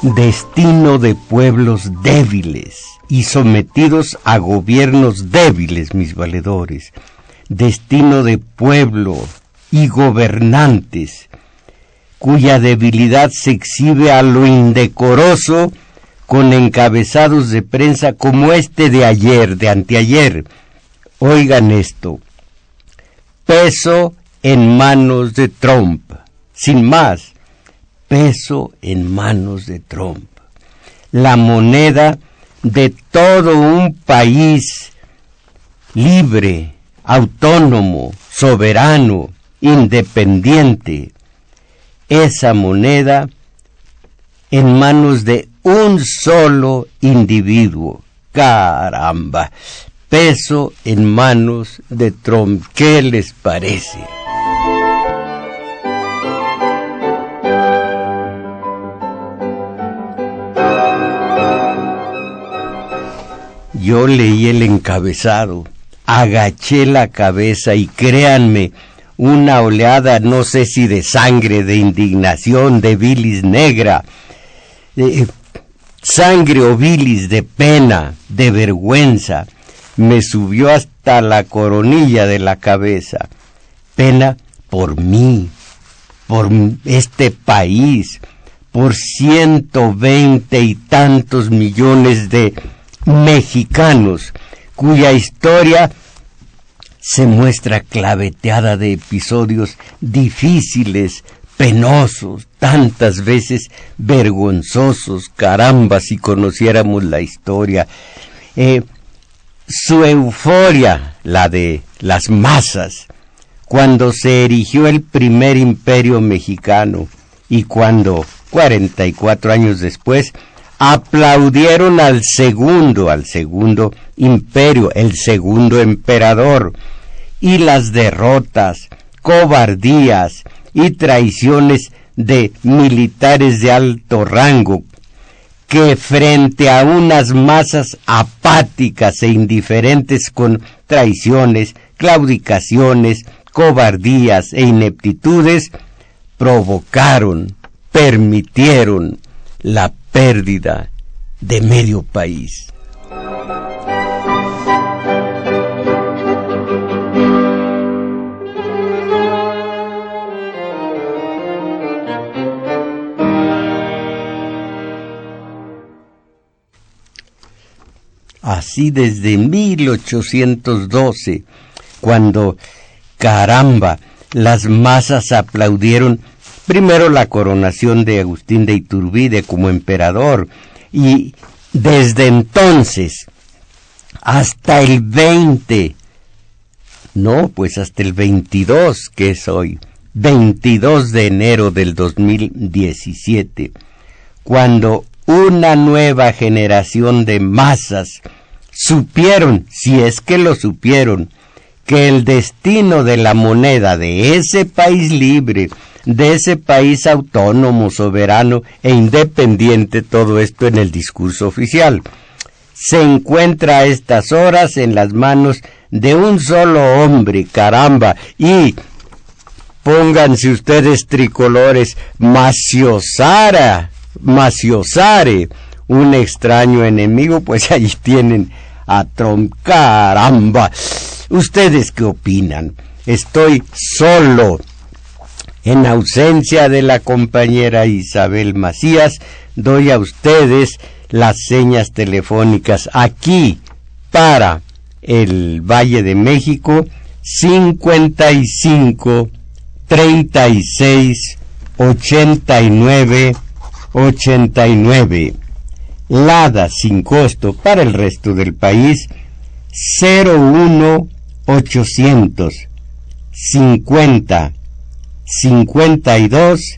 destino de pueblos débiles y sometidos a gobiernos débiles, mis valedores, destino de pueblo y gobernantes cuya debilidad se exhibe a lo indecoroso con encabezados de prensa como este de ayer, de anteayer. Oigan esto: peso en manos de Trump, sin más, peso en manos de Trump, la moneda de todo un país libre, autónomo, soberano, independiente. Esa moneda en manos de un solo individuo. ¡Caramba! Peso en manos de Trump. ¿Qué les parece? Yo leí el encabezado, agaché la cabeza y créanme, una oleada, no sé si de sangre, de indignación, de bilis negra, sangre o bilis de pena, de vergüenza, me subió hasta la coronilla de la cabeza. Pena por mí, por este país, por 120 y tantos millones de mexicanos cuya historia se muestra claveteada de episodios difíciles, penosos, tantas veces vergonzosos. Caramba, si conociéramos la historia. Su euforia, la de las masas, cuando se erigió el primer imperio mexicano y cuando, 44 años después, aplaudieron al segundo imperio, el segundo emperador, y las derrotas, cobardías y traiciones de militares de alto rango, que frente a unas masas apáticas e indiferentes con traiciones, claudicaciones, cobardías e ineptitudes, permitieron la pérdida de medio país. Así desde 1812, cuando, caramba, las masas aplaudieron primero la coronación de Agustín de Iturbide como emperador, y desde entonces hasta el 22, que es hoy, 22 de enero del 2017, cuando una nueva generación de masas supieron, si es que lo supieron, que el destino de la moneda de ese país libre, de ese país autónomo, soberano e independiente, todo esto en el discurso oficial, se encuentra a estas horas en las manos de un solo hombre, caramba, y pónganse ustedes tricolores, Maciosare, un extraño enemigo, pues allí tienen a Trump. Caramba, ¿ustedes qué opinan? Estoy solo. En ausencia de la compañera Isabel Macías, doy a ustedes las señas telefónicas aquí para el Valle de México: 55 36 89 89. Lada sin costo para el resto del país: 01 800 50 52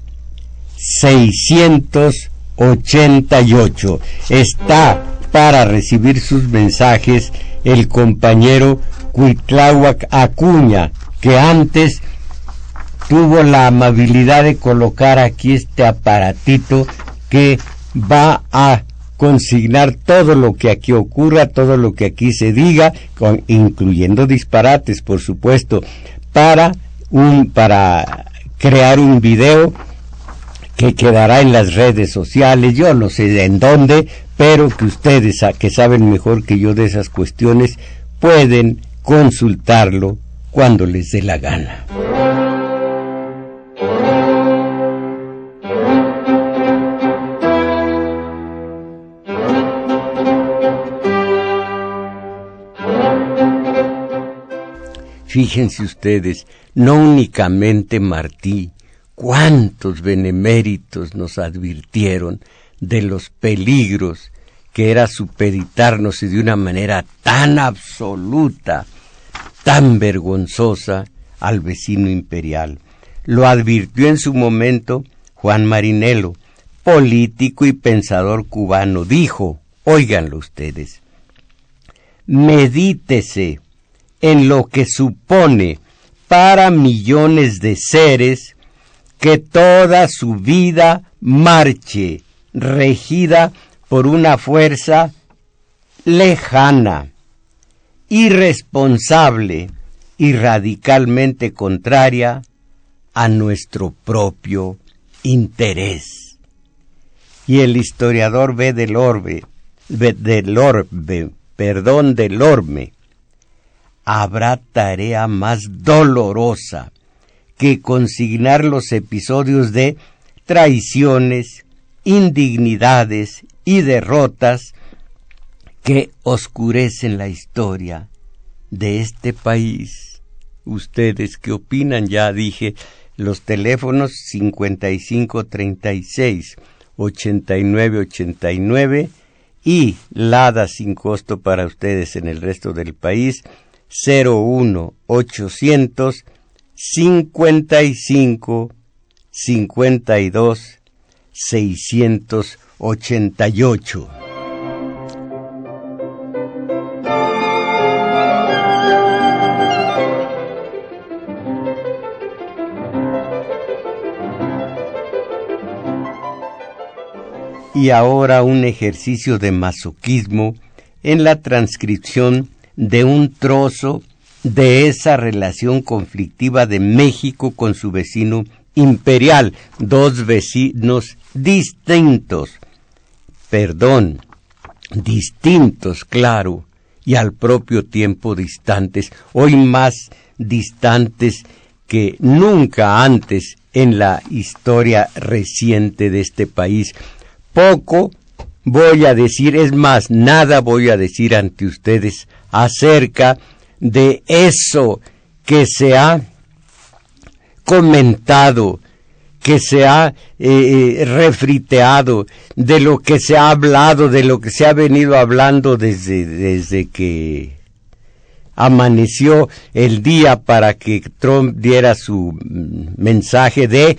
688. Está para recibir sus mensajes el compañero Cuitláhuac Acuña, que antes tuvo la amabilidad de colocar aquí este aparatito que va a consignar todo lo que aquí ocurra, todo lo que aquí se diga, incluyendo disparates, por supuesto, para crear un video que quedará en las redes sociales, yo no sé en dónde, pero que ustedes, que saben mejor que yo de esas cuestiones, pueden consultarlo cuando les dé la gana. Fíjense ustedes, no únicamente Martí, cuántos beneméritos nos advirtieron de los peligros que era supeditarnos y de una manera tan absoluta, tan vergonzosa al vecino imperial. Lo advirtió en su momento Juan Marinello, político y pensador cubano. Dijo, óiganlo ustedes, medítese en lo que supone para millones de seres que toda su vida marche regida por una fuerza lejana, irresponsable y radicalmente contraria a nuestro propio interés. Y el historiador Delorme, habrá tarea más dolorosa que consignar los episodios de traiciones, indignidades y derrotas que oscurecen la historia de este país. ¿Ustedes qué opinan? Ya dije, los teléfonos 5536-8989 y Lada sin costo para ustedes en el resto del país, 01800 55 52 688. Y ahora un ejercicio de masoquismo en la transcripción de un trozo de esa relación conflictiva de México con su vecino imperial, dos vecinos distintos, claro, y al propio tiempo distantes, hoy más distantes que nunca antes en la historia reciente de este país. Poco voy a decir, es más, nada voy a decir ante ustedes acerca de eso que se ha comentado, que se ha refriteado, de lo que se ha hablado, de lo que se ha venido hablando desde que amaneció el día para que Trump diera su mensaje de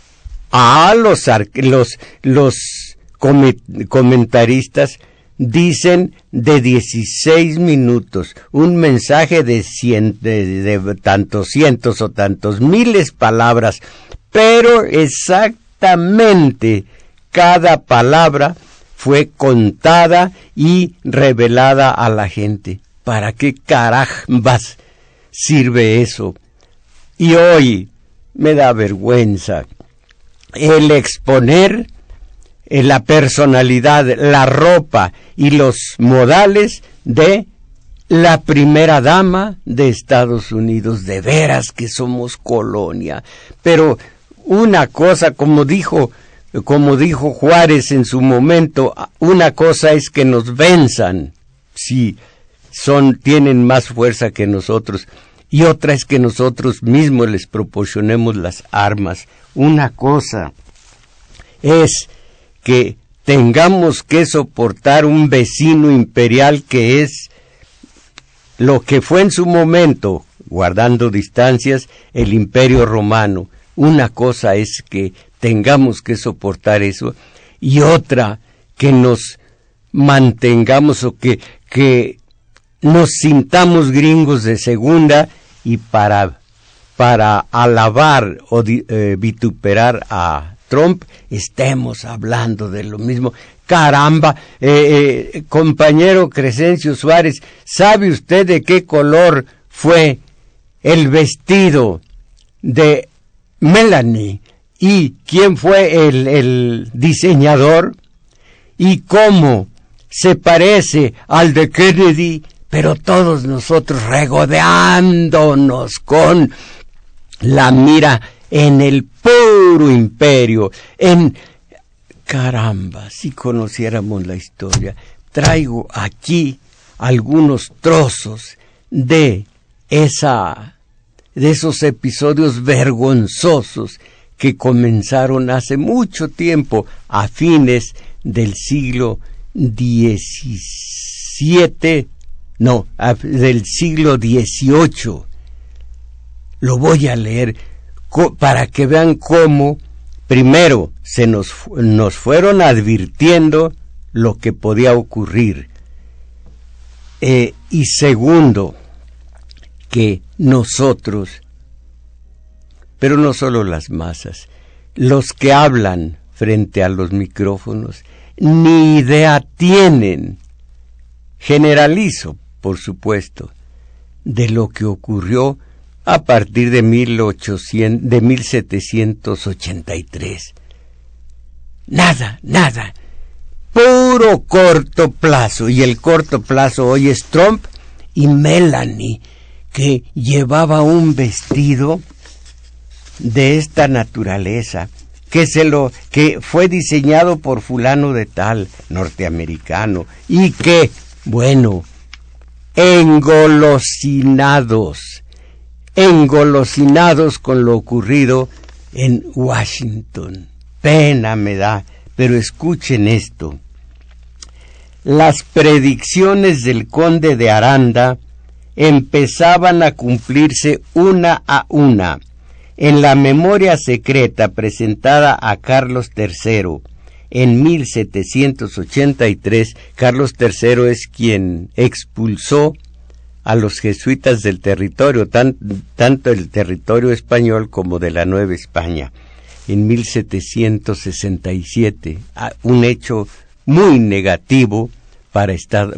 los comentaristas dicen de 16 minutos, un mensaje de tantos cientos o tantos miles palabras, pero exactamente cada palabra fue contada y revelada a la gente. ¿Para qué carambas sirve eso? Y hoy me da vergüenza el exponer la personalidad, la ropa y los modales de la primera dama de Estados Unidos. De veras que somos colonia. Pero una cosa, como dijo Juárez en su momento, una cosa es que nos venzan, si tienen más fuerza que nosotros, y otra es que nosotros mismos les proporcionemos las armas. Una cosa es que tengamos que soportar un vecino imperial que es lo que fue en su momento, guardando distancias, el Imperio Romano. Una cosa es que tengamos que soportar eso, y otra que nos mantengamos o que nos sintamos gringos de segunda y para alabar o vituperar a Trump estemos hablando de lo mismo. Caramba, compañero Crescencio Suárez, ¿sabe usted de qué color fue el vestido de Melania y quién fue el diseñador y cómo se parece al de Kennedy, pero todos nosotros regodeándonos con la mira en el puro imperio, caramba, si conociéramos la historia. Traigo aquí algunos trozos de esos episodios vergonzosos que comenzaron hace mucho tiempo, a fines del siglo XVII, del siglo XVIII. Lo voy a leer para que vean cómo, primero, nos fueron advirtiendo lo que podía ocurrir. Y segundo, que nosotros, pero no solo las masas, los que hablan frente a los micrófonos, ni idea tienen, generalizo, por supuesto, de lo que ocurrió a partir de 1783. Nada, puro corto plazo, y el corto plazo hoy es Trump y Melanie, que llevaba un vestido de esta naturaleza, que fue diseñado por fulano de tal, norteamericano, y que, bueno, engolosinados con lo ocurrido en Washington. Pena me da, pero escuchen esto. Las predicciones del conde de Aranda empezaban a cumplirse una a una. En la memoria secreta presentada a Carlos III en 1783, Carlos III es quien expulsó a los jesuitas del territorio, tanto el territorio español como de la Nueva España, en 1767, un hecho muy negativo para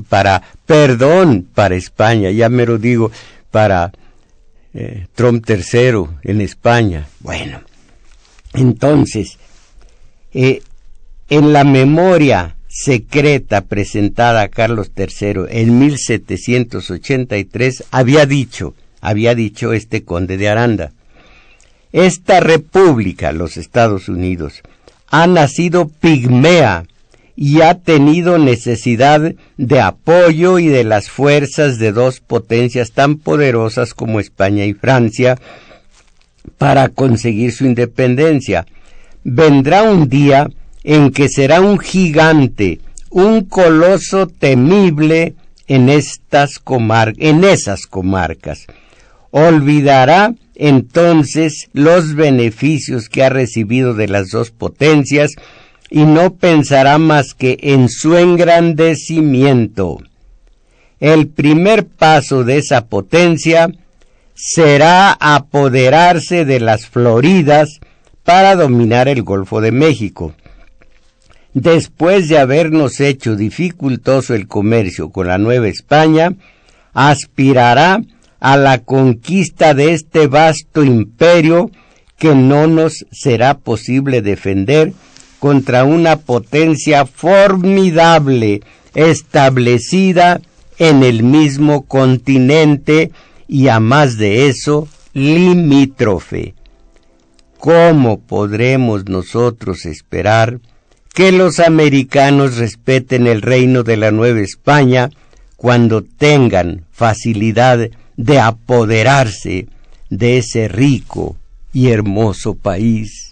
España, ya me lo digo, para Trump III en España. Bueno, entonces, en la memoria secreta presentada a Carlos III en 1783, había dicho este conde de Aranda: esta república, los Estados Unidos, ha nacido pigmea y ha tenido necesidad de apoyo y de las fuerzas de dos potencias tan poderosas como España y Francia para conseguir su independencia. Vendrá un día en que será un gigante, un coloso temible en esas comarcas. Olvidará entonces los beneficios que ha recibido de las dos potencias y no pensará más que en su engrandecimiento. El primer paso de esa potencia será apoderarse de las Floridas para dominar el Golfo de México. Después de habernos hecho dificultoso el comercio con la Nueva España, aspirará a la conquista de este vasto imperio que no nos será posible defender contra una potencia formidable establecida en el mismo continente y, a más de eso, limítrofe. ¿Cómo podremos nosotros esperar que los americanos respeten el reino de la Nueva España cuando tengan facilidad de apoderarse de ese rico y hermoso país?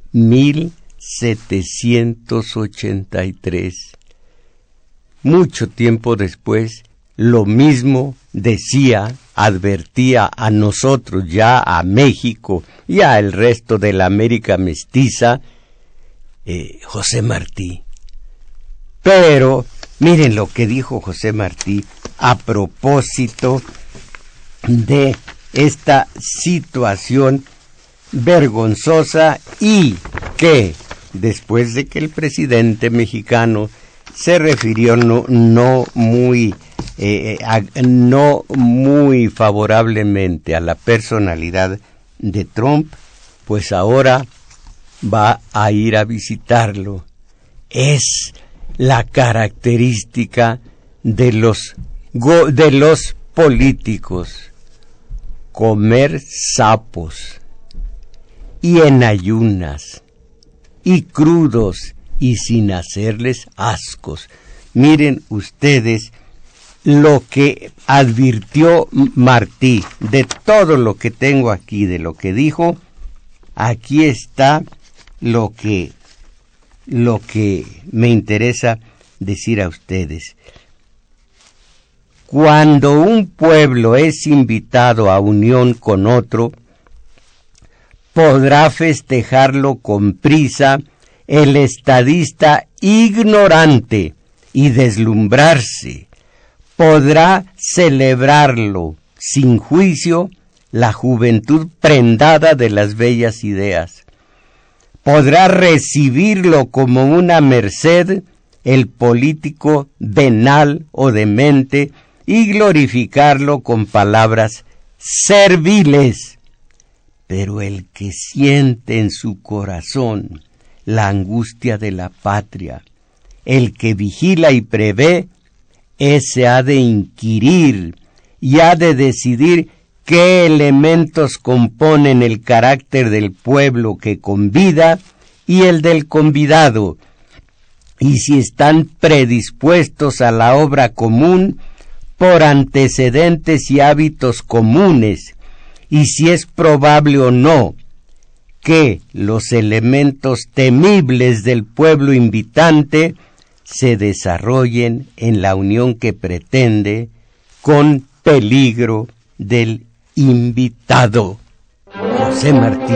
1783. Mucho tiempo después, lo mismo advertía a nosotros, ya a México y a el resto de la América mestiza, José Martí. Pero miren lo que dijo José Martí a propósito de esta situación vergonzosa, y que después de que el presidente mexicano se refirió no muy favorablemente a la personalidad de Trump, pues ahora va a ir a visitarlo. Es la característica de los políticos, comer sapos, y en ayunas, y crudos, y sin hacerles ascos. Miren ustedes lo que advirtió Martí, de todo lo que tengo aquí, de lo que dijo. Aquí está lo que me interesa decir a ustedes. Cuando un pueblo es invitado a unión con otro, podrá festejarlo con prisa el estadista ignorante y deslumbrarse. Podrá celebrarlo sin juicio la juventud prendada de las bellas ideas. Podrá recibirlo como una merced el político venal o demente y glorificarlo con palabras serviles. Pero el que siente en su corazón la angustia de la patria, el que vigila y prevé, ese ha de inquirir y ha de decidir qué elementos componen el carácter del pueblo que convida y el del convidado, y si están predispuestos a la obra común por antecedentes y hábitos comunes, y si es probable o no que los elementos temibles del pueblo invitante se desarrollen en la unión que pretende, con peligro del invitado. José Martí.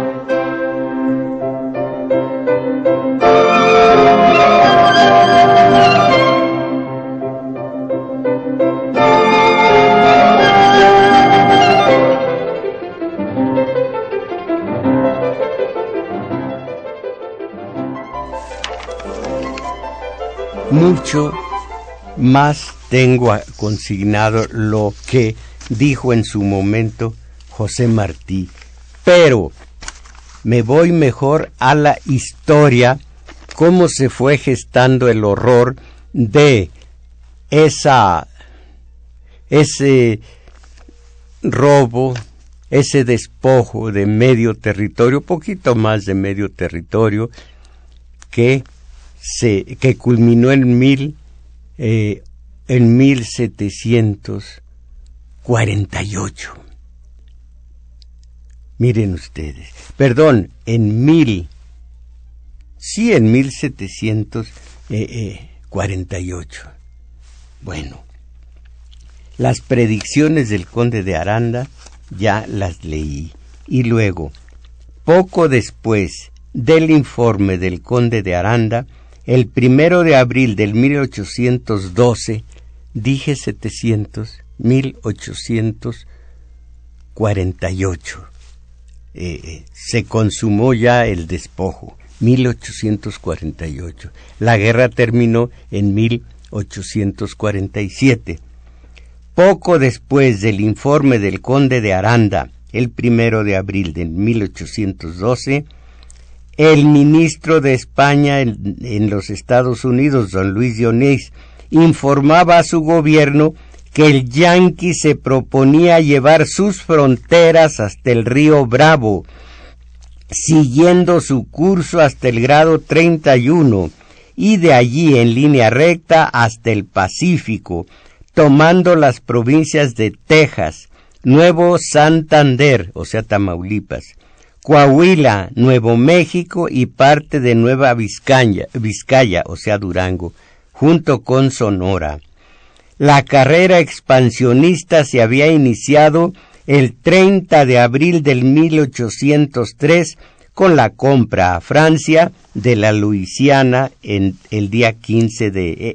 Mucho más tengo consignado lo que dijo en su momento José Martí, pero me voy mejor a la historia, cómo se fue gestando el horror de ese robo, ese despojo de medio territorio, poquito más de medio territorio, que culminó en 1748. Miren ustedes, perdón, en 1748. Bueno, las predicciones del conde de Aranda ya las leí, y luego, poco después del informe del conde de Aranda, el 1 de abril del 1812, dije 1848, se consumó ya el despojo, 1848. La guerra terminó en 1847. Poco después del informe del conde de Aranda, el 1 de abril de 1812, el ministro de España en los Estados Unidos, don Luis de Onís, informaba a su gobierno que el yanqui se proponía llevar sus fronteras hasta el río Bravo, siguiendo su curso hasta el grado 31, y de allí en línea recta hasta el Pacífico, tomando las provincias de Texas, Nuevo Santander, o sea Tamaulipas, Coahuila, Nuevo México y parte de Nueva Vizcaya, o sea Durango, junto con Sonora. La carrera expansionista se había iniciado el 30 de abril del 1803 con la compra a Francia de la Luisiana en el día 15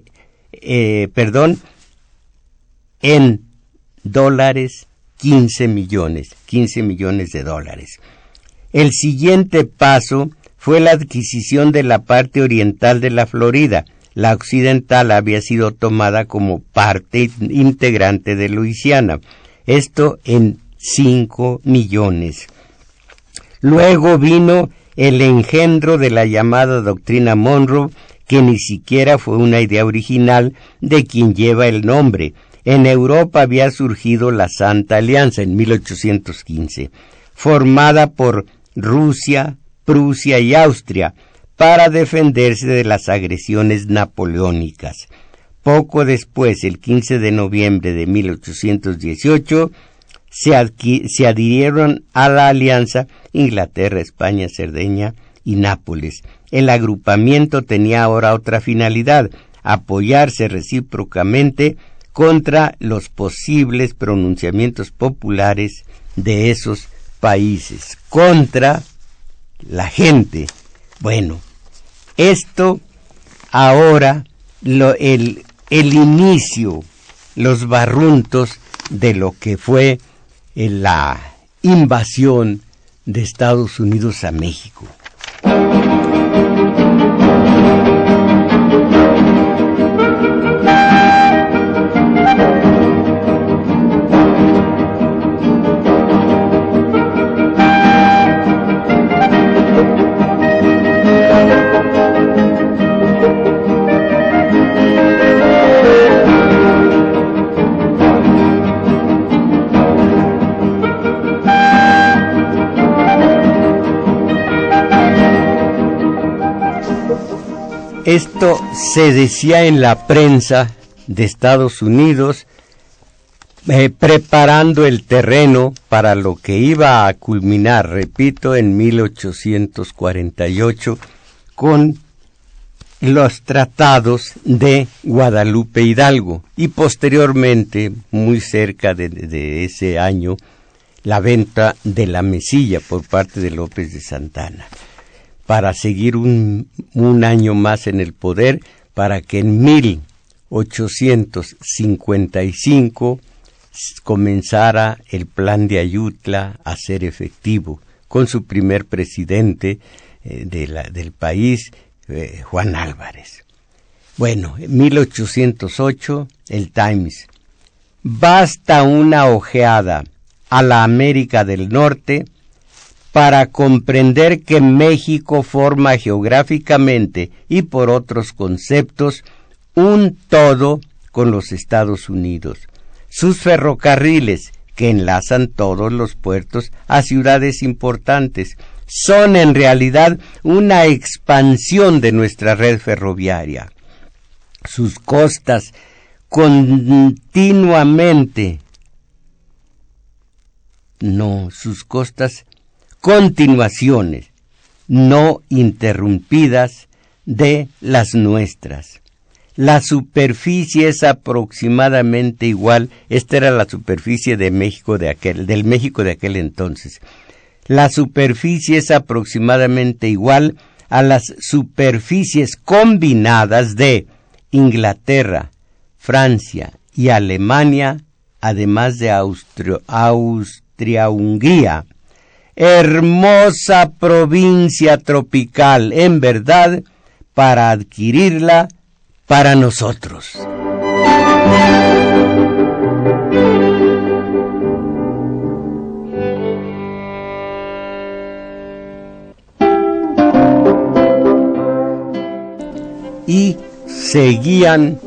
en dólares, 15 millones de dólares. El siguiente paso fue la adquisición de la parte oriental de la Florida. La occidental había sido tomada como parte integrante de Luisiana. Esto en 5 millones. Luego vino el engendro de la llamada doctrina Monroe, que ni siquiera fue una idea original de quien lleva el nombre. En Europa había surgido la Santa Alianza en 1815, formada por Rusia, Prusia y Austria, para defenderse de las agresiones napoleónicas. Poco después, el 15 de noviembre de 1818, se adhirieron a la alianza Inglaterra, España, Cerdeña y Nápoles. El agrupamiento tenía ahora otra finalidad: apoyarse recíprocamente contra los posibles pronunciamientos populares de esos países, contra la gente. Bueno, esto ahora, el inicio, los barruntos de lo que fue la invasión de Estados Unidos a México. Esto se decía en la prensa de Estados Unidos, preparando el terreno para lo que iba a culminar, repito, en 1848, con los tratados de Guadalupe Hidalgo, y posteriormente, muy cerca de ese año, la venta de la Mesilla por parte de López de Santana, para seguir un año más en el poder, para que en 1855 comenzara el plan de Ayutla a ser efectivo, con su primer presidente del país, Juan Álvarez. Bueno, en 1808, el Times: basta una ojeada a la América del Norte para comprender que México forma geográficamente y por otros conceptos un todo con los Estados Unidos. Sus ferrocarriles, que enlazan todos los puertos a ciudades importantes, son en realidad una expansión de nuestra red ferroviaria. Sus costas continuaciones no interrumpidas de las nuestras. La superficie es aproximadamente igual. Esta era la superficie de México del México de aquel entonces. La superficie es aproximadamente igual a las superficies combinadas de Inglaterra, Francia y Alemania, además de Austria-Hungría. Hermosa provincia tropical, en verdad, para adquirirla para nosotros. Y seguían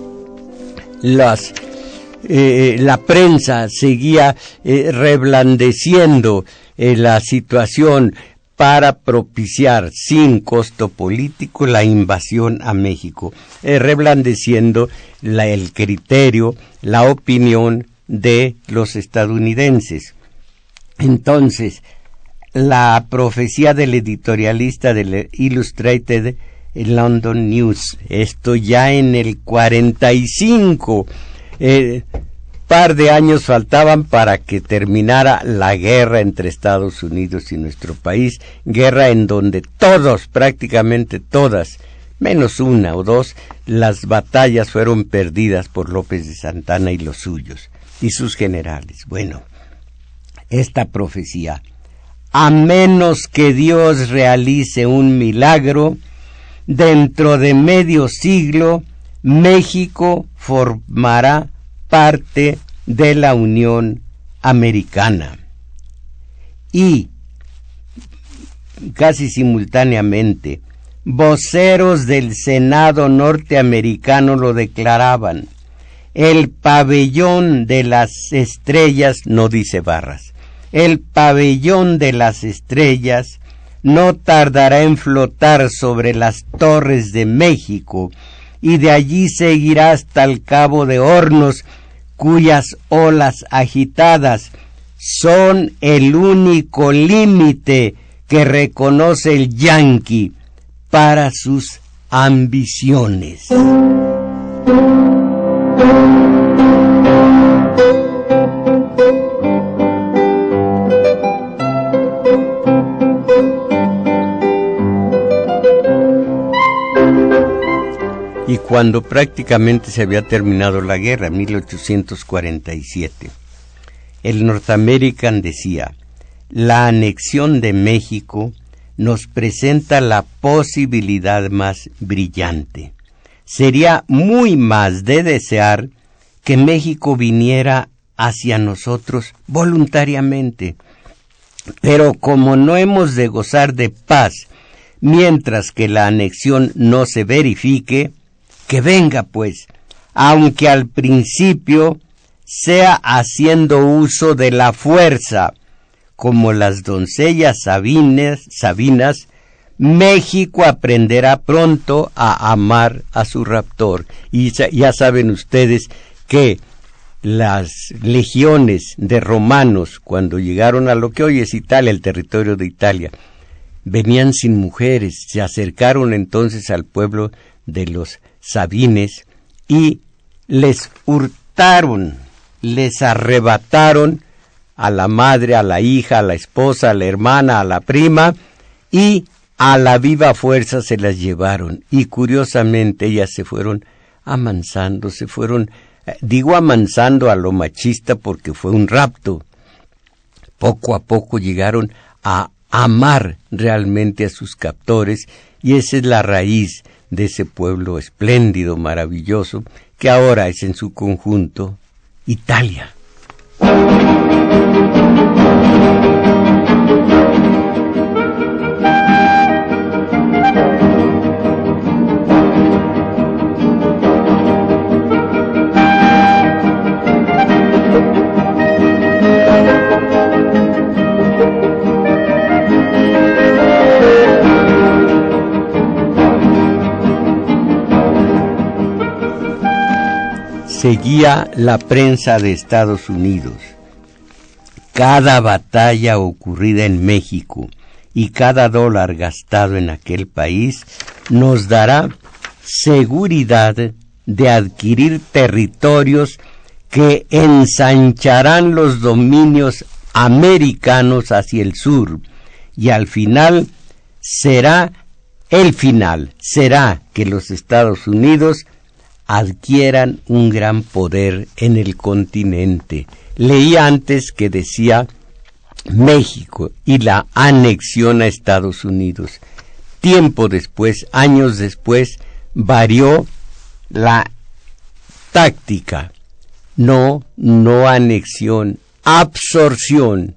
la prensa seguía reblandeciendo la situación para propiciar sin costo político la invasión a México, reblandeciendo el criterio, la opinión de los estadounidenses. Entonces, la profecía del editorialista del Illustrated London News, esto ya en el 45, par de años faltaban para que terminara la guerra entre Estados Unidos y nuestro país, guerra en donde todos, prácticamente todas, menos una o dos, las batallas fueron perdidas por López de Santana y los suyos, y sus generales. Bueno, esta profecía: a menos que Dios realice un milagro, dentro de medio siglo, México formará parte de la Unión Americana. Y casi simultáneamente. Voceros del Senado norteamericano lo declaraban. El pabellón de las estrellas, no dice barras, el pabellón de las estrellas no tardará en flotar sobre las torres de México y de allí seguirá hasta el Cabo de Hornos, cuyas olas agitadas son el único límite que reconoce el yanqui para sus ambiciones. Y cuando prácticamente se había terminado la guerra, 1847, el North American decía: la anexión de México nos presenta la posibilidad más brillante. Sería muy más de desear que México viniera hacia nosotros voluntariamente. Pero como no hemos de gozar de paz mientras que la anexión no se verifique, que venga pues, aunque al principio sea haciendo uso de la fuerza, como las doncellas sabinas, México aprenderá pronto a amar a su raptor. Y ya saben ustedes que las legiones de romanos, cuando llegaron a lo que hoy es Italia, el territorio de Italia, venían sin mujeres, se acercaron entonces al pueblo de los sabines y les hurtaron, les arrebataron a la madre, a la hija, a la esposa, a la hermana, a la prima, y a la viva fuerza se las llevaron. Y curiosamente ellas se fueron amansando, digo amansando a lo machista porque fue un rapto. Poco a poco llegaron a amar realmente a sus captores, y esa es la raíz de ese pueblo espléndido, maravilloso, que ahora es en su conjunto Italia. Seguía la prensa de Estados Unidos. Cada batalla ocurrida en México y cada dólar gastado en aquel país nos dará seguridad de adquirir territorios que ensancharán los dominios americanos hacia el sur, y al final será que los Estados Unidos adquieran un gran poder en el continente. Leí antes que decía México y la anexión a Estados Unidos. Tiempo después, años después, varió la táctica. No anexión, absorción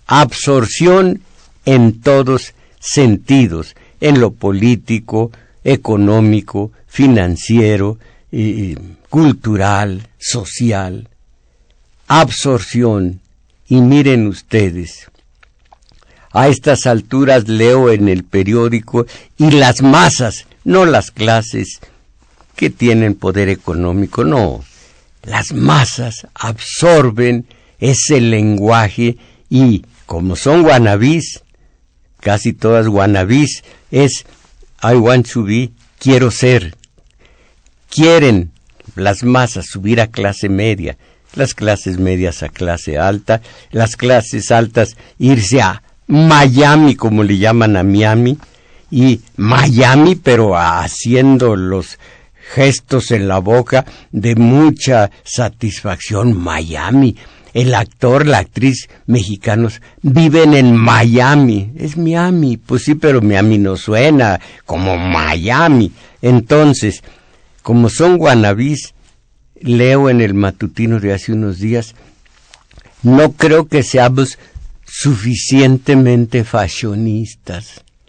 en todos sentidos, en lo político, económico, financiero, cultural, social, absorción. Y miren ustedes, a estas alturas leo en el periódico, y las masas, no las clases que tienen poder económico, no, las masas absorben ese lenguaje, y como son wannabes, casi todas wannabes, es I want to be, quiero ser. Quieren las masas subir a clase media, las clases medias a clase alta, las clases altas irse a Miami, como le llaman a Miami, y Miami, pero haciendo los gestos en la boca de mucha satisfacción. Miami, el actor, la actriz mexicanos viven en Miami. Es Miami, pues sí, pero Miami no suena como Miami. Entonces, como son wannabes, leo en el matutino de hace unos días, no creo que seamos suficientemente fashionistas.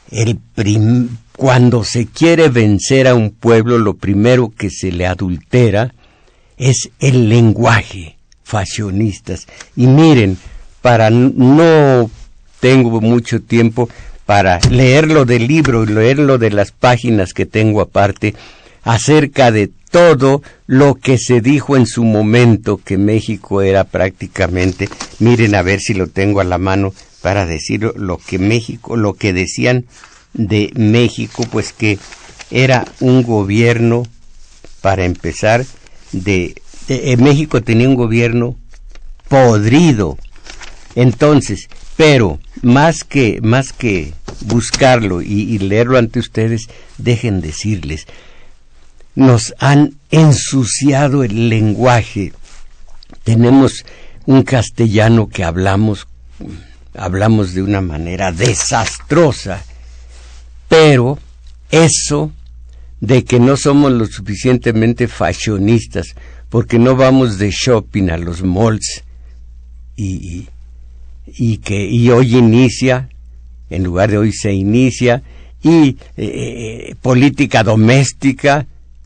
cuando se quiere vencer a un pueblo, lo primero que se le adultera es el lenguaje, fashionistas. Y miren, no tengo mucho tiempo para leerlo del libro y leerlo de las páginas que tengo aparte, acerca de todo lo que se dijo en su momento, que México era prácticamente, miren a ver si lo tengo a la mano para decir lo que decían de México, pues que era un gobierno, para empezar, México tenía un gobierno podrido. Entonces, pero más que buscarlo y leerlo ante ustedes, dejen decirles, nos han ensuciado el lenguaje. Tenemos un castellano que hablamos de una manera desastrosa, pero eso de que no somos lo suficientemente fashionistas, porque no vamos de shopping a los malls, y hoy inicia, en lugar de hoy se inicia, y política doméstica,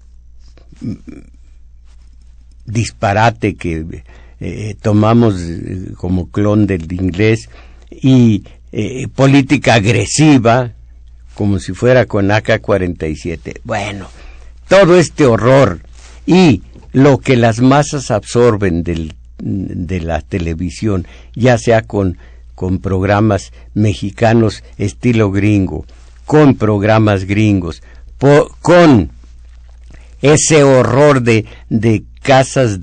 disparate que tomamos como clon del inglés, y política agresiva, como si fuera con AK-47. Bueno, todo este horror y lo que las masas absorben de la televisión, ya sea con programas mexicanos estilo gringo, con programas gringos, con ese horror de casas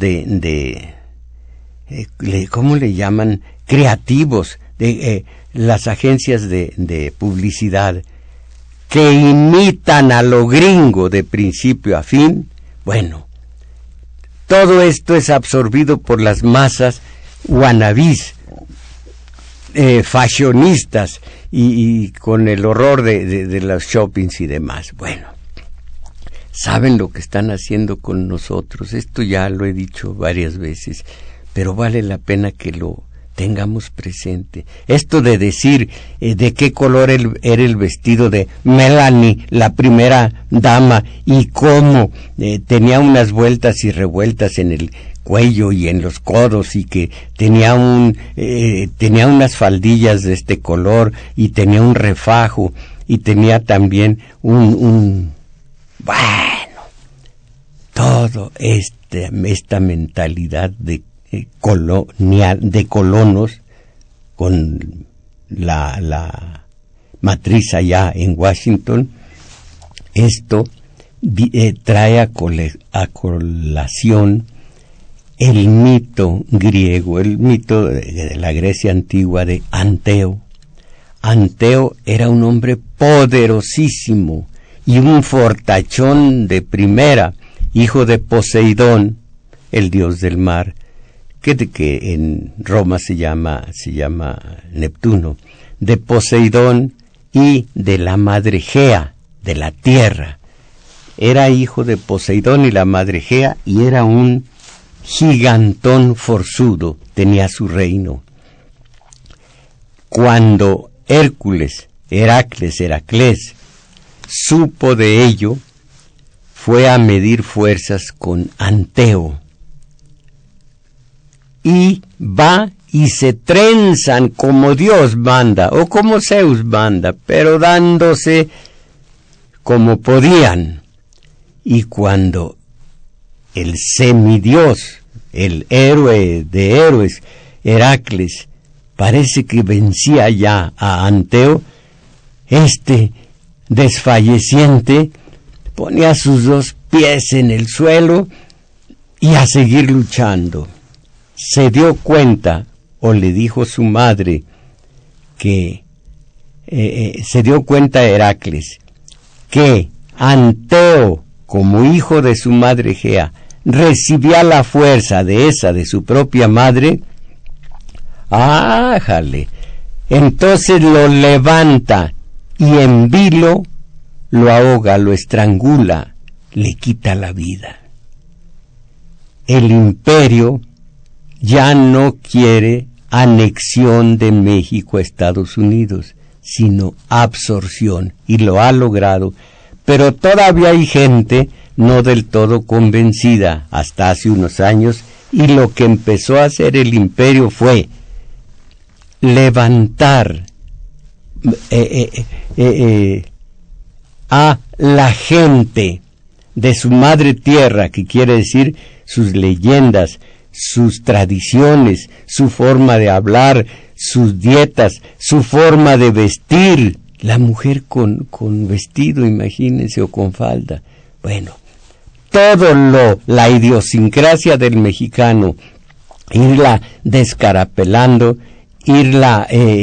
¿cómo le llaman? Creativos, de las agencias de publicidad, que imitan a lo gringo de principio a fin. Bueno, todo esto es absorbido por las masas wannabes, fashionistas, y con el horror de los shoppings y demás. Bueno, saben lo que están haciendo con nosotros. Esto ya lo he dicho varias veces, pero vale la pena que lo tengamos presente. Esto de decir de qué color era el vestido de Melanie, la primera dama, y cómo tenía unas vueltas y revueltas en el cuello y en los codos, y que tenía unas faldillas de este color, y tenía un refajo, y tenía también bueno, todo esta mentalidad de colonial, de colonos, con la matriz allá en Washington. Esto trae a colación el mito griego, el mito de la Grecia antigua de Anteo. Anteo era un hombre poderosísimo y un fortachón de primera, hijo de Poseidón, el dios del mar, que en Roma se llama Neptuno, de Poseidón y de la madre Gea, de la tierra. Era hijo de Poseidón y la madre Gea, y era un gigantón forzudo, tenía su reino. Cuando Heracles, supo de ello, fue a medir fuerzas con Anteo, y va y se trenzan como Dios manda, o como Zeus manda, pero dándose como podían. Y cuando el semidios, el héroe de héroes, Heracles, parece que vencía ya a Anteo, desfalleciente, ponía sus dos pies en el suelo y a seguir luchando. Se dio cuenta, o le dijo su madre, que se dio cuenta Heracles, que Anteo, como hijo de su madre Gea, recibía la fuerza de su propia madre. ¡Ájale! Entonces lo levanta y en vilo lo ahoga, lo estrangula, le quita la vida. El imperio ya no quiere anexión de México a Estados Unidos, sino absorción, y lo ha logrado. Pero todavía hay gente no del todo convencida hasta hace unos años, y lo que empezó a hacer el imperio fue levantar a la gente de su madre tierra, que quiere decir sus leyendas, sus tradiciones, su forma de hablar, sus dietas, su forma de vestir. La mujer con vestido, imagínense, o con falda. Bueno, la idiosincrasia del mexicano, irla descarapelando, irla,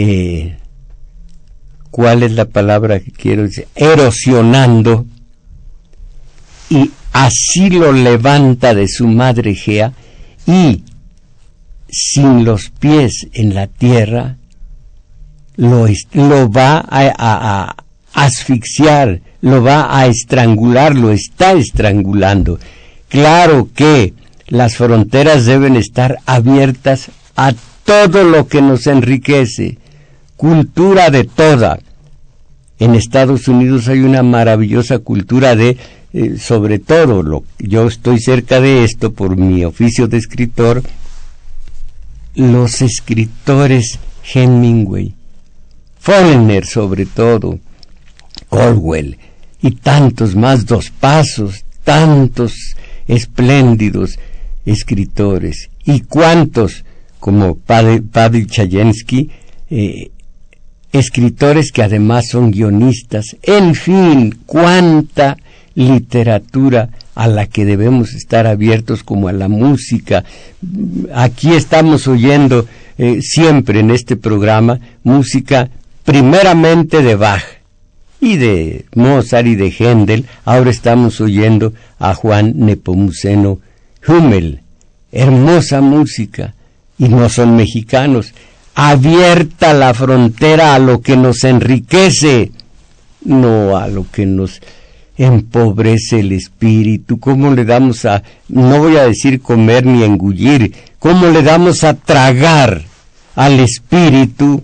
¿cuál es la palabra que quiero decir? Erosionando, y así lo levanta de su madre Gea, y sin los pies en la tierra lo va a asfixiar, lo va a estrangular, lo está estrangulando. Claro que las fronteras deben estar abiertas a todo lo que nos enriquece, cultura de toda. En Estados Unidos hay una maravillosa cultura de, sobre todo, yo estoy cerca de esto por mi oficio de escritor, los escritores Hemingway, Faulkner sobre todo, Orwell y tantos más, Dos Pasos, tantos espléndidos escritores, y cuantos como Pavel Chayensky, escritores que además son guionistas. En fin, cuánta literatura a la que debemos estar abiertos, como a la música. Aquí estamos oyendo siempre en este programa música primeramente de Bach y de Mozart y de Händel. Ahora estamos oyendo a Juan Nepomuceno Hummel. Hermosa música, y no son mexicanos. Abierta la frontera a lo que nos enriquece, no a lo que nos empobrece el espíritu. ¿Cómo le damos no voy a decir comer ni engullir, cómo le damos a tragar al espíritu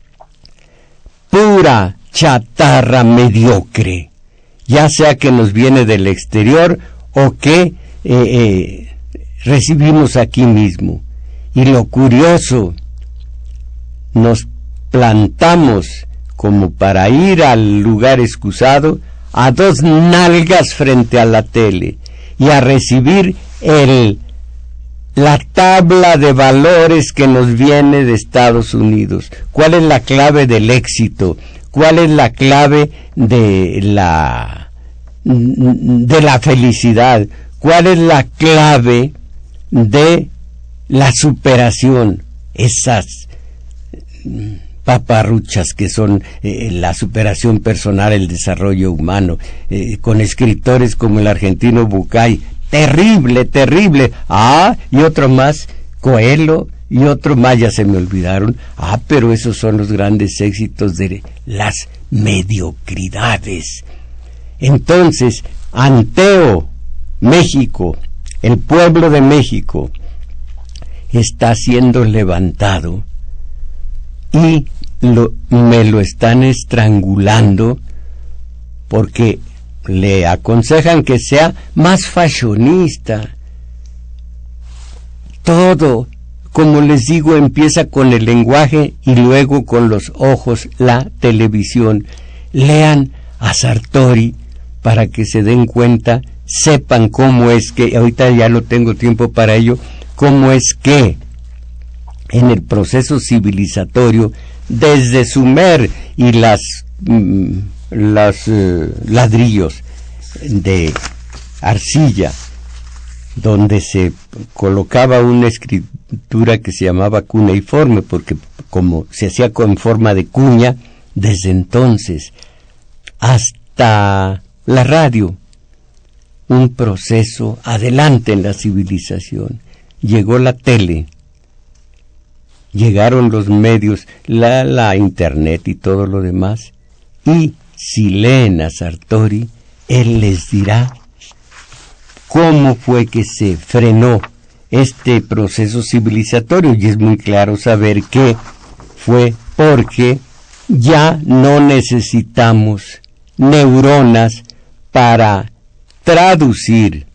pura chatarra mediocre, ya sea que nos viene del exterior o que recibimos aquí mismo? Y lo curioso, nos plantamos como para ir al lugar excusado a dos nalgas frente a la tele y a recibir la tabla de valores que nos viene de Estados Unidos. ¿Cuál es la clave del éxito? ¿Cuál es la clave de la felicidad? ¿Cuál es la clave de la superación? Esas paparruchas que son la superación personal, el desarrollo humano, con escritores como el argentino Bucay, terrible, y otro más, Coelho, y otro más, ya se me olvidaron, pero esos son los grandes éxitos de las mediocridades. Entonces, Anteo, México, el pueblo de México, está siendo levantado, y me lo están estrangulando, porque le aconsejan que sea más fashionista. Todo, como les digo, empieza con el lenguaje y luego con los ojos, la televisión. Lean a Sartori para que se den cuenta, sepan cómo es que, ahorita ya no tengo tiempo para ello, cómo es que en el proceso civilizatorio, desde Sumer y los ladrillos de arcilla, donde se colocaba una escritura que se llamaba cuneiforme, porque como se hacía con forma de cuña, desde entonces hasta la radio, un proceso adelante en la civilización. Llegó la tele, llegaron los medios, la internet y todo lo demás, y si leen a Sartori, él les dirá cómo fue que se frenó este proceso civilizatorio, y es muy claro saber que fue porque Ya no necesitamos neuronas para traducir,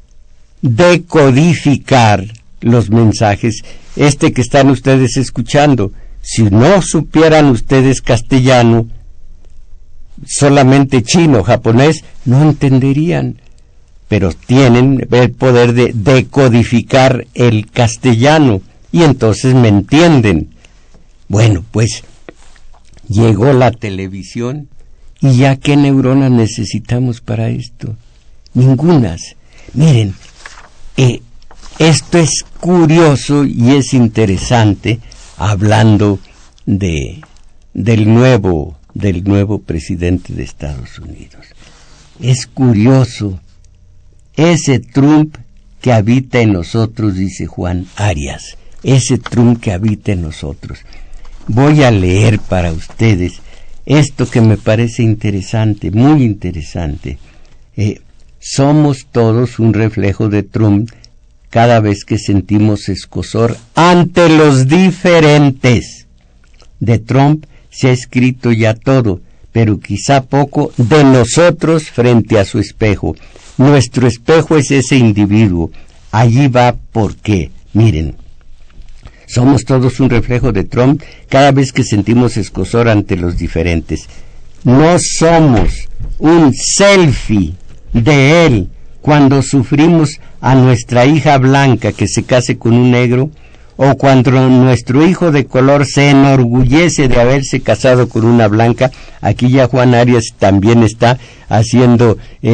decodificar los mensajes que están ustedes escuchando. Si no supieran ustedes castellano, solamente chino, japonés, no entenderían, pero tienen el poder de decodificar el castellano y entonces me entienden. Bueno, pues llegó la televisión y ya qué neuronas necesitamos para esto. Ningunas. Miren, esto es curioso y es interesante, hablando del nuevo presidente de Estados Unidos. Es curioso, ese Trump que habita en nosotros, dice Juan Arias, ese Trump que habita en nosotros. Voy a leer para ustedes esto que me parece interesante, muy interesante. Somos todos un reflejo de Trump cada vez que sentimos escozor ante los diferentes. De Trump se ha escrito ya todo, pero quizá poco de nosotros frente a su espejo. Nuestro espejo es ese individuo. Allí va por qué. Miren, somos todos un reflejo de Trump cada vez que sentimos escozor ante los diferentes. No somos un selfie de él cuando sufrimos a nuestra hija blanca que se case con un negro, o cuando nuestro hijo de color se enorgullece de haberse casado con una blanca. Aquí ya Juan Arias también está haciendo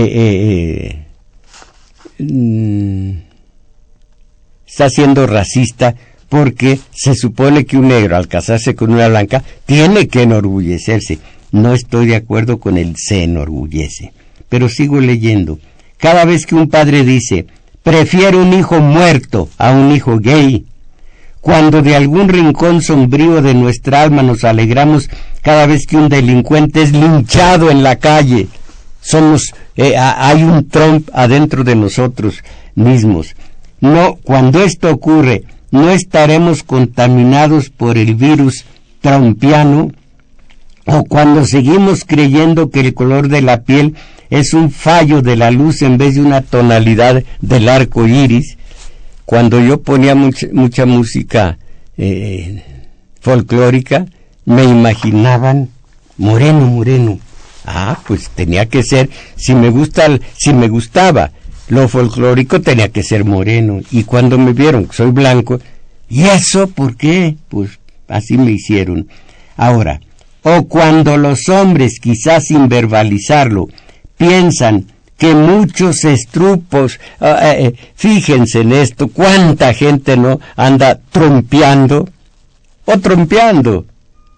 está siendo racista, porque se supone que un negro al casarse con una blanca tiene que enorgullecerse. No estoy de acuerdo con el se enorgullece, pero sigo leyendo. Cada vez que un padre dice, prefiero un hijo muerto a un hijo gay, cuando de algún rincón sombrío de nuestra alma nos alegramos cada vez que un delincuente es linchado en la calle, hay un Trump adentro de nosotros mismos. No, cuando esto ocurre, no estaremos contaminados por el virus trumpiano, o cuando seguimos creyendo que el color de la piel es un fallo de la luz en vez de una tonalidad del arco iris. Cuando yo ponía mucha música folclórica, me imaginaban moreno. Pues tenía que ser, si me gustaba lo folclórico, tenía que ser moreno. Y cuando me vieron que soy blanco, ¿y eso por qué? Pues así me hicieron. Ahora, o cuando los hombres, quizás sin verbalizarlo, piensan que muchos estrupos, fíjense en esto, cuánta gente no anda trompeando, o trampeando,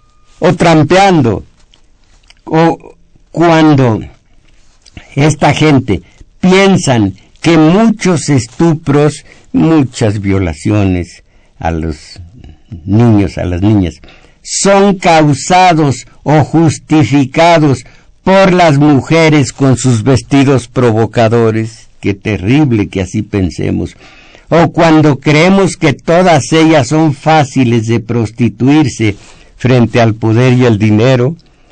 o cuando esta gente piensan que muchos estupros, muchas violaciones a los niños, a las niñas, son causados o justificados por las mujeres con sus vestidos provocadores. Qué terrible que así pensemos. O cuando creemos que todas ellas son fáciles de prostituirse frente al poder y el dinero.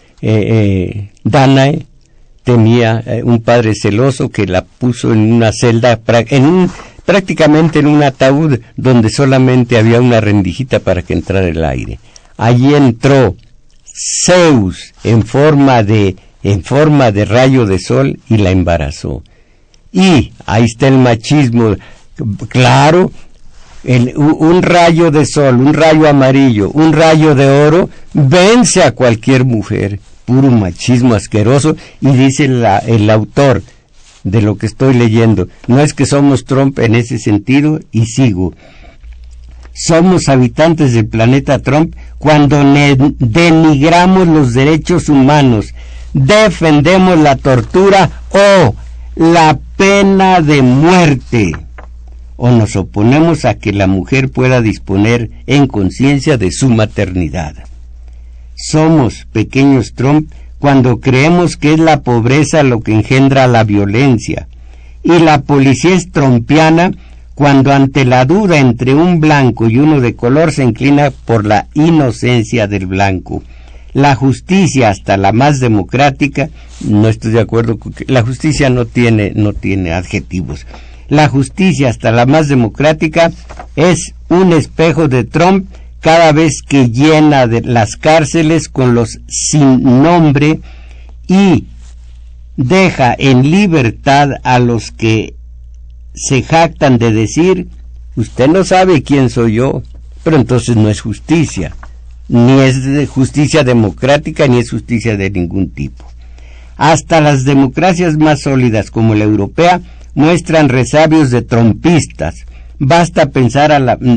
Danae tenía un padre celoso que la puso en una celda, prácticamente en un ataúd donde solamente había una rendijita para que entrara el aire. Allí entró Zeus en forma de rayo de sol y la embarazó. Y ahí está el machismo, claro, un rayo de sol, un rayo amarillo, un rayo de oro, vence a cualquier mujer. Puro machismo asqueroso. Y dice el autor de lo que estoy leyendo, no es que somos Trump en ese sentido, y sigo. Somos habitantes del planeta Trump cuando denigramos los derechos humanos, defendemos la tortura o la pena de muerte, o nos oponemos a que la mujer pueda disponer en conciencia de su maternidad. Somos pequeños Trump cuando creemos que es la pobreza lo que engendra la violencia, y la policía es trumpiana cuando ante la duda entre un blanco y uno de color se inclina por la inocencia del blanco. La justicia, hasta la más democrática, no estoy de acuerdo con que la justicia no tiene adjetivos. La justicia, hasta la más democrática, es un espejo de Trump cada vez que llena de las cárceles con los sin nombre y deja en libertad a los que se jactan de decir: usted no sabe quién soy yo. Pero entonces no es justicia, ni es justicia democrática, ni es justicia de ningún tipo. Hasta las democracias más sólidas, como la europea, muestran resabios de trumpistas. Basta pensar a la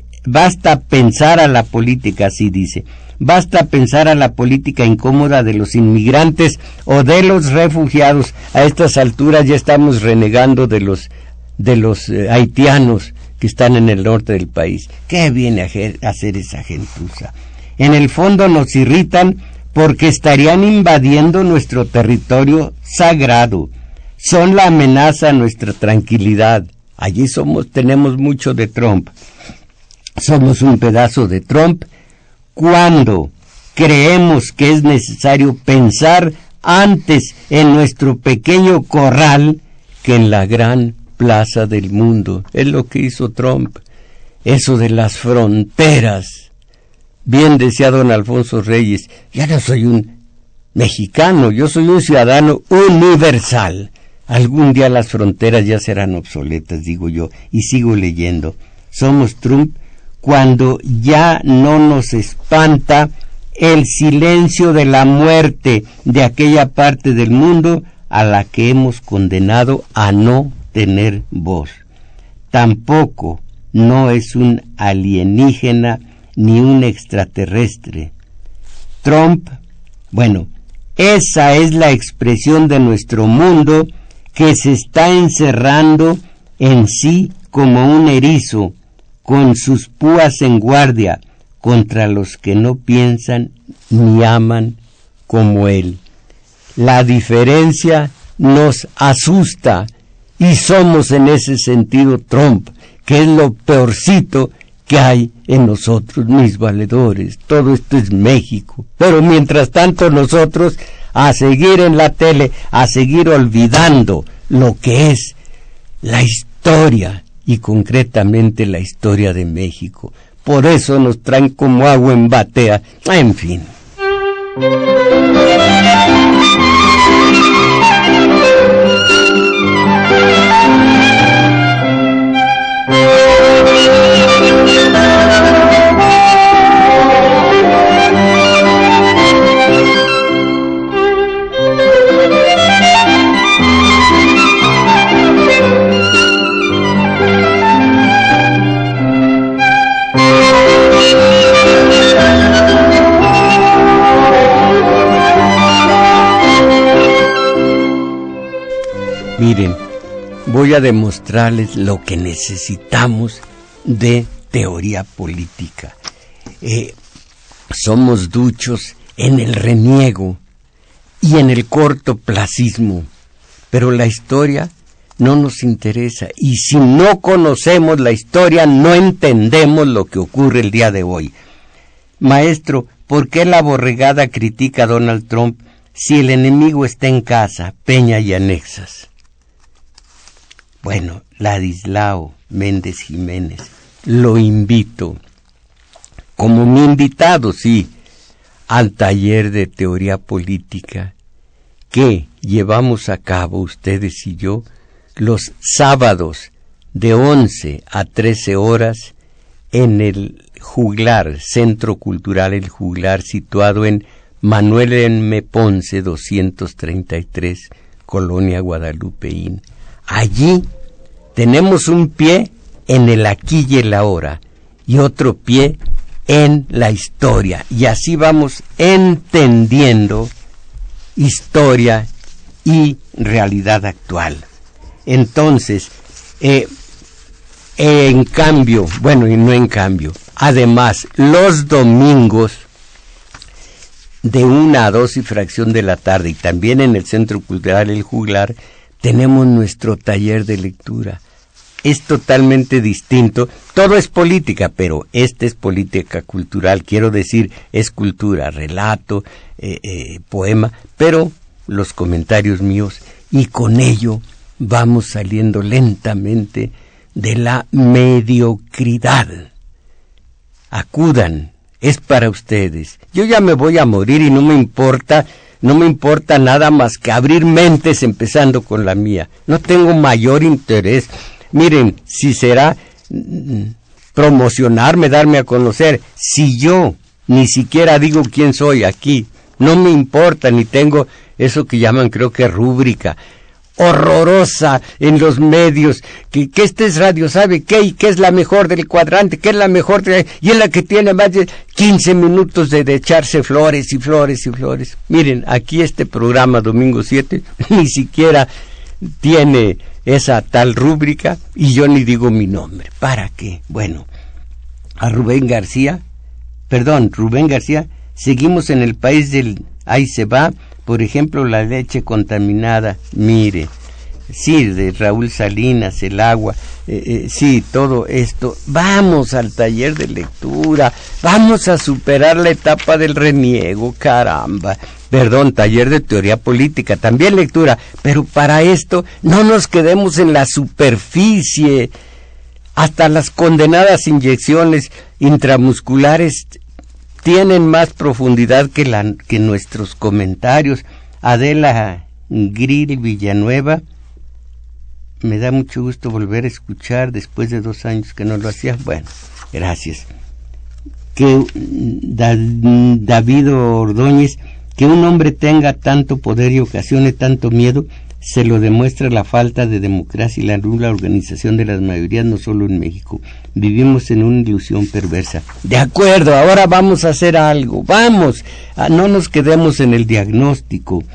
política, así dice, basta pensar a la política incómoda de los inmigrantes o de los refugiados. A estas alturas ya estamos renegando de los haitianos que están en el norte del país. ¿Qué viene a hacer esa gentuza? En el fondo nos irritan porque estarían invadiendo nuestro territorio sagrado. Son la amenaza a nuestra tranquilidad. Allí tenemos mucho de Trump. Somos un pedazo de Trump cuando creemos que es necesario pensar antes en nuestro pequeño corral que en la gran plaza del mundo. Es lo que hizo Trump. Eso de las fronteras. Bien decía don Alfonso Reyes, ya no soy un mexicano, yo soy un ciudadano universal. Algún día las fronteras ya serán obsoletas, digo yo, y sigo leyendo. Somos Trump cuando ya no nos espanta el silencio de la muerte de aquella parte del mundo a la que hemos condenado a no tener voz. Tampoco no es un alienígena ni un extraterrestre. Trump, bueno, esa es la expresión de nuestro mundo que se está encerrando en sí como un erizo, con sus púas en guardia contra los que no piensan ni aman como él. La diferencia nos asusta y somos en ese sentido Trump, que es lo peorcito que hay en nosotros, mis valedores. Todo esto es México, pero mientras tanto nosotros a seguir en la tele, a seguir olvidando lo que es la historia y concretamente la historia de México. Por eso nos traen como agua en batea. En fin. Miren, voy a demostrarles lo que necesitamos de teoría política. Somos duchos en el reniego y en el cortoplacismo, pero la historia no nos interesa, y si no conocemos la historia no entendemos lo que ocurre el día de hoy. Maestro, ¿por qué la borregada critica a Donald Trump si el enemigo está en casa, Peña y anexas? Bueno, Ladislao Méndez Jiménez, lo invito, como mi invitado, sí, al taller de teoría política que llevamos a cabo ustedes y yo los sábados de 11 a 13 horas en el Juglar, Centro Cultural El Juglar, situado en Manuel M. Ponce 233, Colonia Guadalupeín. Allí tenemos un pie en el aquí y el ahora y otro pie en la historia, y así vamos entendiendo historia y realidad actual. Entonces, en cambio, bueno, y no en cambio, además, los domingos de 1 a 2 y fracción de la tarde, y también en el Centro Cultural El Juglar, tenemos nuestro taller de lectura. es totalmente distinto. Todo es política, pero esta es política cultural. Quiero decir, es cultura, relato, poema, pero los comentarios míos, y con ello vamos saliendo lentamente de la mediocridad. Acudan, es para ustedes. Yo ya me voy a morir y no me importa nada más que abrir mentes, empezando con la mía. No tengo mayor interés. Miren, si será promocionarme, darme a conocer, si yo ni siquiera digo quién soy aquí, no me importa, ni tengo eso que llaman, creo que rúbrica horrorosa en los medios, que esta es Radio Sabe Qué, y que es la mejor del cuadrante, que es la mejor y es la que tiene más de 15 minutos de echarse flores y flores y flores. Miren, aquí este programa Domingo 7 ni siquiera tiene esa tal rúbrica, y yo ni digo mi nombre. ¿Para qué? Bueno, a Rubén García, seguimos en el país del ahí se va. Por ejemplo, la leche contaminada, mire, sí, de Raúl Salinas, el agua, sí, todo esto. Vamos al taller de lectura, vamos a superar la etapa del reniego, caramba. Perdón, taller de teoría política, también lectura, pero para esto no nos quedemos en la superficie. Hasta las condenadas inyecciones intramusculares tienen más profundidad que nuestros comentarios. Adela Grill Villanueva, me da mucho gusto volver a escuchar después de 2 años que no lo hacía. Bueno, gracias. Que David Ordóñez, que un hombre tenga tanto poder y ocasione tanto miedo, se lo demuestra la falta de democracia y la nula organización de las mayorías, no solo en México. Vivimos en una ilusión perversa. De acuerdo, ahora vamos a hacer algo, vamos, no nos quedemos en el diagnóstico.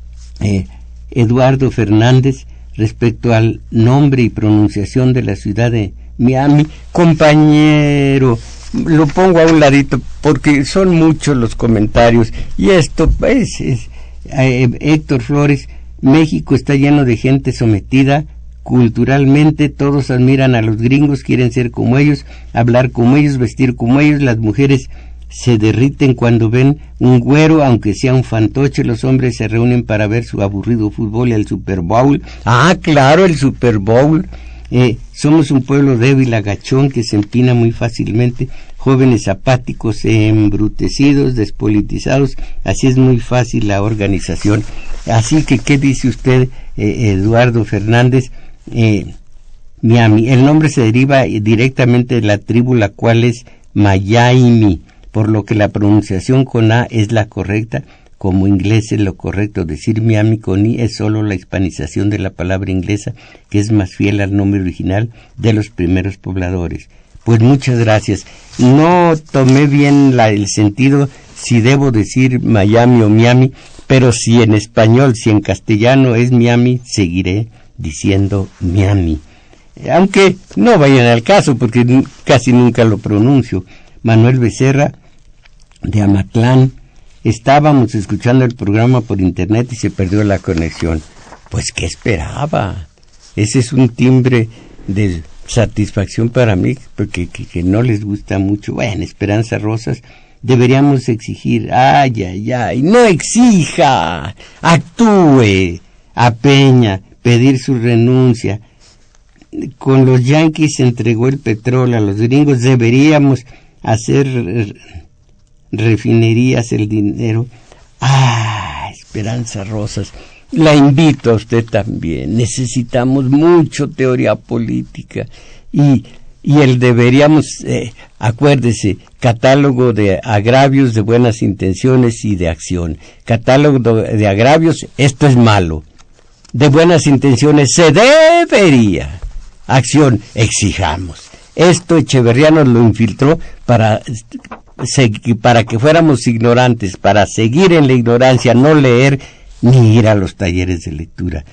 Eduardo Fernández, respecto al nombre y pronunciación de la ciudad de Miami, compañero, lo pongo a un ladito porque son muchos los comentarios, y esto pues es Héctor Flores, México está lleno de gente sometida culturalmente, todos admiran a los gringos, quieren ser como ellos, hablar como ellos, vestir como ellos, las mujeres se derriten cuando ven un güero, aunque sea un fantoche, los hombres se reúnen para ver su aburrido fútbol y el Super Bowl. Ah, claro, el Super Bowl. Somos un pueblo débil, agachón, que se empina muy fácilmente, jóvenes apáticos, embrutecidos, despolitizados, así es muy fácil la organización. Así que, ¿qué dice usted, Eduardo Fernández? Miami, el nombre se deriva directamente de la tribu, la cual es Miami, por lo que la pronunciación con A es la correcta. Como inglés es lo correcto decir Miami, con I es solo la hispanización de la palabra inglesa, que es más fiel al nombre original de los primeros pobladores. Pues muchas gracias. No tomé bien el sentido si debo decir Miami o Miami, pero si en español, si en castellano es Miami, seguiré diciendo Miami. Aunque no vayan al caso, porque casi nunca lo pronuncio. Manuel Becerra, de Amatlán. Estábamos escuchando el programa por internet y se perdió la conexión. Pues, ¿qué esperaba? Ese es un timbre de satisfacción para mí, porque que no les gusta mucho. Bueno, Esperanza Rosas, deberíamos exigir, no exija, actúe, a Peña, pedir su renuncia. Con los yanquis se entregó el petróleo a los gringos, deberíamos hacer refinerías, el dinero. Esperanza Rosas, la invito a usted también. Necesitamos mucho teoría política y el deberíamos, acuérdese, catálogo de agravios, de buenas intenciones y de acción. Catálogo de agravios, esto es malo. De buenas intenciones se debería. Acción, exijamos. Esto Echeverría nos lo infiltró para que fuéramos ignorantes, para seguir en la ignorancia, no leer ni ir a los talleres de lectura.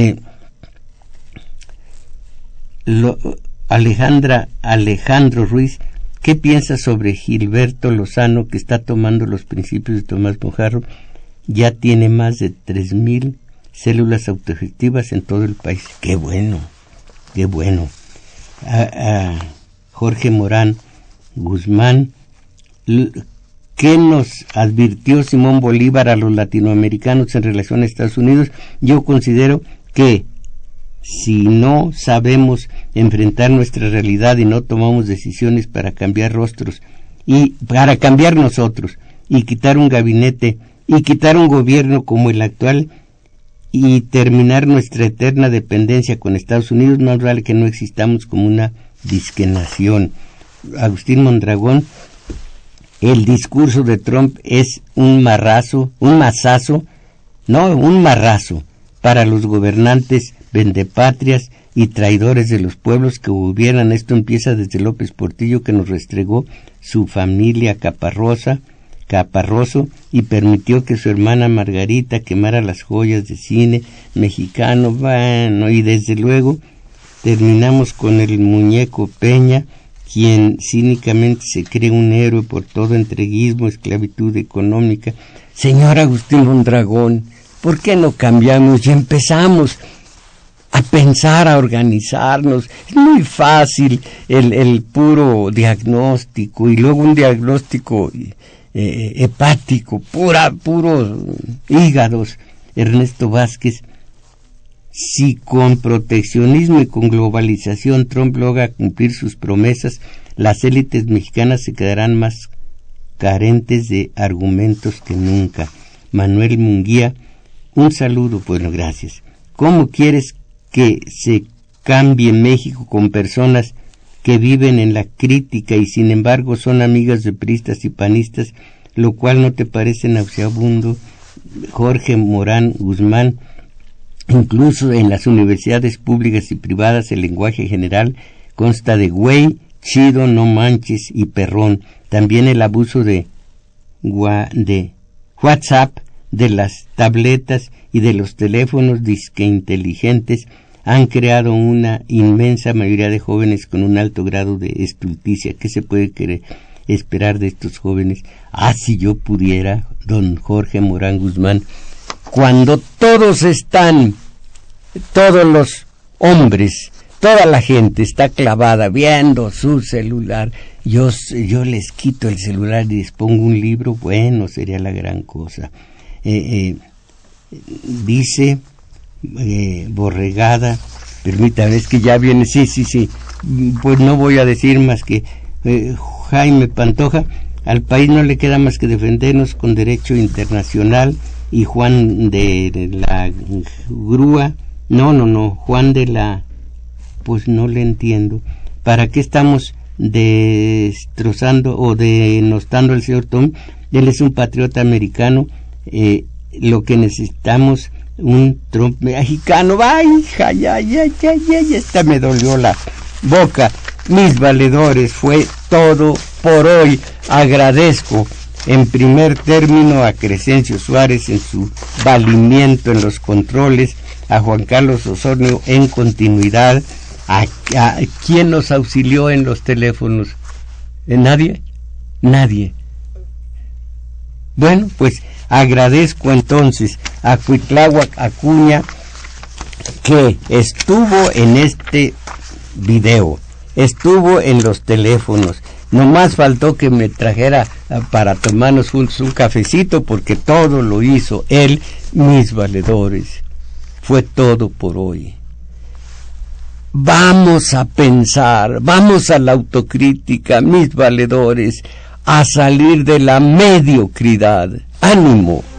Alejandro Ruiz, ¿qué piensas sobre Gilberto Lozano, que está tomando los principios de Tomás Mojarro? Ya tiene más de 3,000 células autogestivas en todo el país. ¡Qué bueno! ¡Qué bueno! a Jorge Morán Guzmán, ¿qué nos advirtió Simón Bolívar a los latinoamericanos en relación a Estados Unidos? Yo considero que si no sabemos enfrentar nuestra realidad y no tomamos decisiones para cambiar rostros y para cambiar nosotros y quitar un gabinete y quitar un gobierno como el actual y terminar nuestra eterna dependencia con Estados Unidos, no vale que no existamos como una disquenación. Agustín Mondragón, el discurso de Trump es un marrazo para los gobernantes vendepatrias y traidores de los pueblos que gobiernan. Esto empieza desde López Portillo, que nos restregó su familia Caparroso y permitió que su hermana Margarita quemara las joyas de cine mexicano. Bueno, y desde luego terminamos con el muñeco Peña, quien cínicamente se cree un héroe por todo entreguismo, esclavitud económica. Señor Agustín Mondragón, ¿por qué no cambiamos y empezamos a pensar, a organizarnos? Es muy fácil el puro diagnóstico y luego un diagnóstico hepático, puros hígados. Ernesto Vázquez, si con proteccionismo y con globalización Trump logra cumplir sus promesas, las élites mexicanas se quedarán más carentes de argumentos que nunca. Manuel Munguía, un saludo, bueno, gracias. ¿Cómo quieres que se cambie México con personas que viven en la crítica y sin embargo son amigas de priistas y panistas, lo cual no te parece nauseabundo? Jorge Morán Guzmán, incluso en las universidades públicas y privadas el lenguaje general consta de güey, chido, no manches y perrón. También el abuso de WhatsApp, de las tabletas y de los teléfonos disque inteligentes han creado una inmensa mayoría de jóvenes con un alto grado de estulticia. ¿Qué se puede esperar de estos jóvenes? Si yo pudiera, don Jorge Morán Guzmán, cuando todos los hombres, toda la gente está clavada viendo su celular, yo les quito el celular y les pongo un libro, bueno, sería la gran cosa. Dice Borregada, permítame, es que ya viene, sí, pues no voy a decir más que Jaime Pantoja, al país no le queda más que defendernos con derecho internacional. Y Juan de la Grúa, Juan de la, pues no le entiendo, ¿para qué estamos destrozando o denostando al señor Tom? Él es un patriota americano, lo que necesitamos un Trump mexicano. ¡Ay, hija, ya, esta me dolió la boca! Mis valedores, fue todo por hoy. Agradezco en primer término a Crescencio Suárez en su valimiento en los controles, a Juan Carlos Osornio en continuidad, a quien nos auxilió en los teléfonos. ¿Nadie? Bueno, pues agradezco entonces a Cuitláhuac Acuña, que estuvo en este video, estuvo en los teléfonos. Nomás faltó que me trajera para tomarnos un cafecito, porque todo lo hizo él. Mis valedores, fue todo por hoy. Vamos a pensar, vamos a la autocrítica, mis valedores, a salir de la mediocridad. ¡Ánimo!